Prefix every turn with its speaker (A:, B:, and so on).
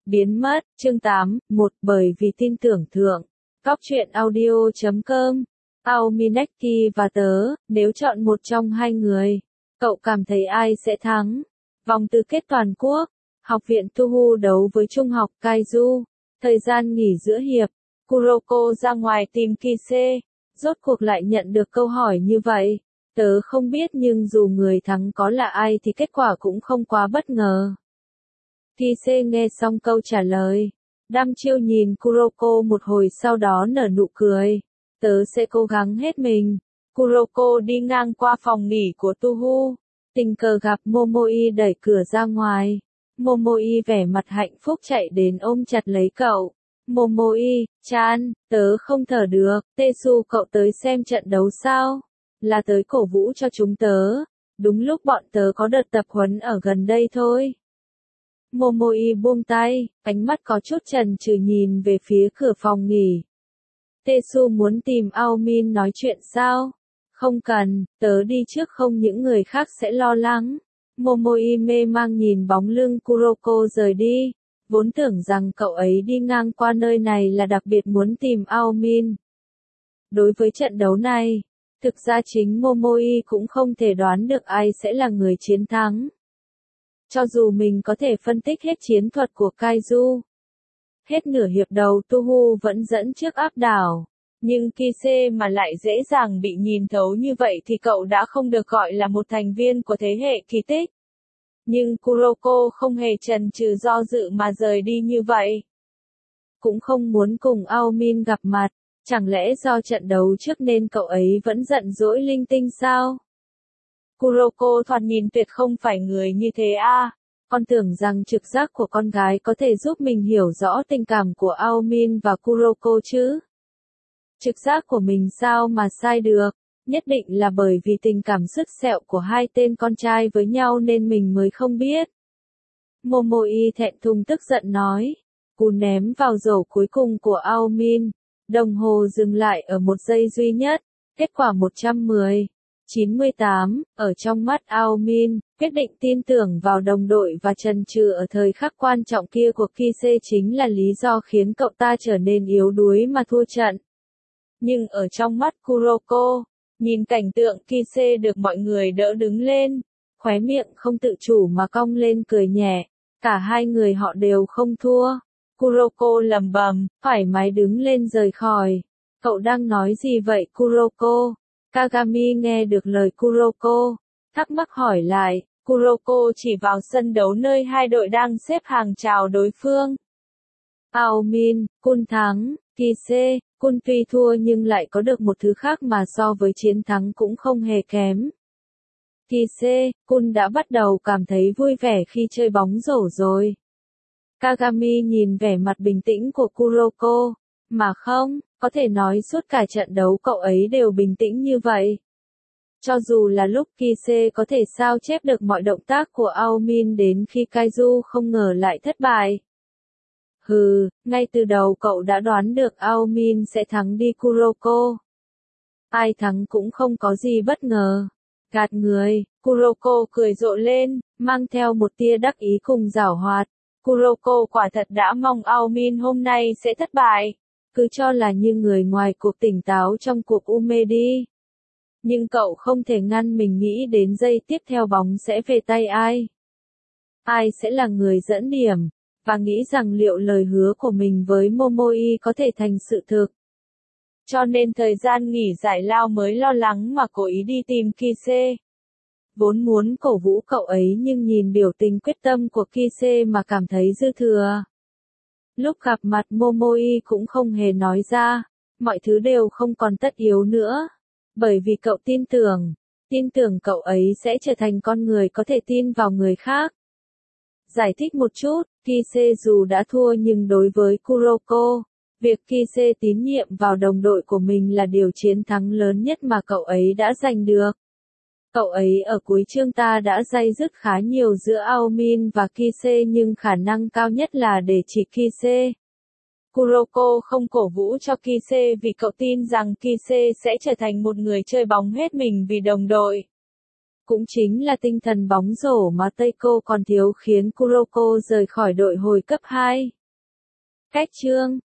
A: Biến mất, chương 8, 1 bởi vì tin tưởng thượng. Góc truyện audio.com. Aumineki và tớ, nếu chọn một trong hai người, cậu cảm thấy ai sẽ thắng? Vòng tứ kết toàn quốc, học viện Tuhu đấu với trung học Kaiju. Thời gian nghỉ giữa hiệp, Kuroko ra ngoài tìm Kise. Rốt cuộc lại nhận được câu hỏi như vậy. Tớ không biết nhưng dù người thắng có là ai thì kết quả cũng không quá bất ngờ. Kise nghe xong câu trả lời, đăm chiêu nhìn Kuroko một hồi sau đó nở nụ cười. Tớ sẽ cố gắng hết mình. Kuroko đi ngang qua phòng nghỉ của Tuhu, tình cờ gặp Momoi đẩy cửa ra ngoài. Momoi vẻ mặt hạnh phúc chạy đến ôm chặt lấy cậu. Momoi-chan, tớ không thở được, Tesu cậu tới xem trận đấu sao? Là tới cổ vũ cho chúng tớ. Đúng lúc bọn tớ có đợt tập huấn ở gần đây thôi. Momoi buông tay, ánh mắt có chút chần chừ nhìn về phía cửa phòng nghỉ. Tesu muốn tìm Aomin nói chuyện sao? Không cần, tớ đi trước không những người khác sẽ lo lắng. Momoi mê mang nhìn bóng lưng Kuroko rời đi. Vốn tưởng rằng cậu ấy đi ngang qua nơi này là đặc biệt muốn tìm Aomin. Đối với trận đấu này, thực ra chính Momoi cũng không thể đoán được ai sẽ là người chiến thắng. Cho dù mình có thể phân tích hết chiến thuật của Kaiju, hết nửa hiệp đầu Tuhu vẫn dẫn trước áp đảo, nhưng Kise mà lại dễ dàng bị nhìn thấu như vậy thì cậu đã không được gọi là một thành viên của thế hệ kỳ tích. Nhưng Kuroko không hề chần chừ do dự mà rời đi như vậy. Cũng không muốn cùng Aomin gặp mặt, chẳng lẽ do trận đấu trước nên cậu ấy vẫn giận dỗi linh tinh sao? Kuroko thoạt nhìn tuyệt không phải người như thế à? Con tưởng rằng trực giác của con gái có thể giúp mình hiểu rõ tình cảm của Aomin và Kuroko chứ? Trực giác của mình sao mà sai được? Nhất định là bởi vì tình cảm sứt sẹo của hai tên con trai với nhau nên mình mới không biết. Momoi thẹn thùng tức giận nói. Cú ném vào rổ cuối cùng của Aomin. Đồng hồ dừng lại ở một giây duy nhất. Kết quả 110-98, ở trong mắt Aomin, quyết định tin tưởng vào đồng đội và chần chừ ở thời khắc quan trọng kia của Kise chính là lý do khiến cậu ta trở nên yếu đuối mà thua trận. Nhưng ở trong mắt Kuroko, nhìn cảnh tượng Kise được mọi người đỡ đứng lên, khóe miệng không tự chủ mà cong lên cười nhẹ. Cả hai người họ đều không thua. Kuroko lẩm bẩm, thoải mái đứng lên rời khỏi. Cậu đang nói gì vậy Kuroko? Kagami nghe được lời Kuroko, thắc mắc hỏi lại. Kuroko chỉ vào sân đấu nơi hai đội đang xếp hàng chào đối phương. Aomin, Kun thắng, Kise, Kun tuy thua nhưng lại có được một thứ khác mà so với chiến thắng cũng không hề kém. Kise, Kun đã bắt đầu cảm thấy vui vẻ khi chơi bóng rổ rồi. Kagami nhìn vẻ mặt bình tĩnh của Kuroko, mà không, có thể nói suốt cả trận đấu cậu ấy đều bình tĩnh như vậy. Cho dù là lúc Kise có thể sao chép được mọi động tác của Aomin đến khi Kaiju không ngờ lại thất bại. Ngay từ đầu cậu đã đoán được Aomin sẽ thắng đi Kuroko. Ai thắng cũng không có gì bất ngờ. Gạt người, Kuroko cười rộ lên, mang theo một tia đắc ý cùng giảo hoạt. Kuroko quả thật đã mong Aomin hôm nay sẽ thất bại. Cứ cho là như người ngoài cuộc tỉnh táo trong cuộc Ume đi. Nhưng cậu không thể ngăn mình nghĩ đến giây tiếp theo bóng sẽ về tay ai. Ai sẽ là người dẫn điểm. Và nghĩ rằng liệu lời hứa của mình với Momoi có thể thành sự thực. Cho nên thời gian nghỉ giải lao mới lo lắng mà cố ý đi tìm Kise. Vốn muốn cổ vũ cậu ấy nhưng nhìn biểu tình quyết tâm của Kise mà cảm thấy dư thừa. Lúc gặp mặt Momoi cũng không hề nói ra, mọi thứ đều không còn tất yếu nữa. Bởi vì cậu tin tưởng cậu ấy sẽ trở thành con người có thể tin vào người khác. Giải thích một chút, Kise dù đã thua nhưng đối với Kuroko, việc Kise tín nhiệm vào đồng đội của mình là điều chiến thắng lớn nhất mà cậu ấy đã giành được. Cậu ấy ở cuối chương ta đã day dứt khá nhiều giữa Aomin và Kise nhưng khả năng cao nhất là để chỉ Kise. Kuroko không cổ vũ cho Kise vì cậu tin rằng Kise sẽ trở thành một người chơi bóng hết mình vì đồng đội. Cũng chính là tinh thần bóng rổ mà Teiko còn thiếu khiến Kuroko rời khỏi đội hồi cấp 2. Cách chương